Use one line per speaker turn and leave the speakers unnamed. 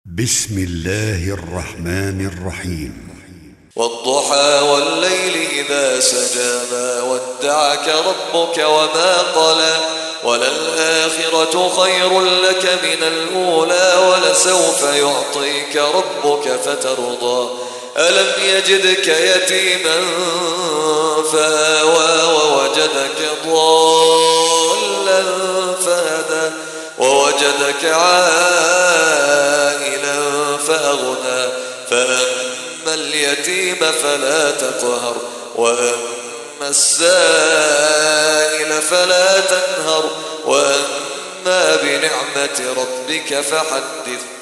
بسم الله الرحمن الرحيم.
والضحى والليل إذا سجى ما ودعك ربك وما قلى وللآخرة خير لك من الأولى ولسوف يعطيك ربك فترضى ألم يجدك يتيما فآوى ووجدك ضالا فهدى ووجدك عائلا فأغنى فأما اليتيم فلا تقهر وأما السائل فلا تنهر وأما بنعمة ربك فحدث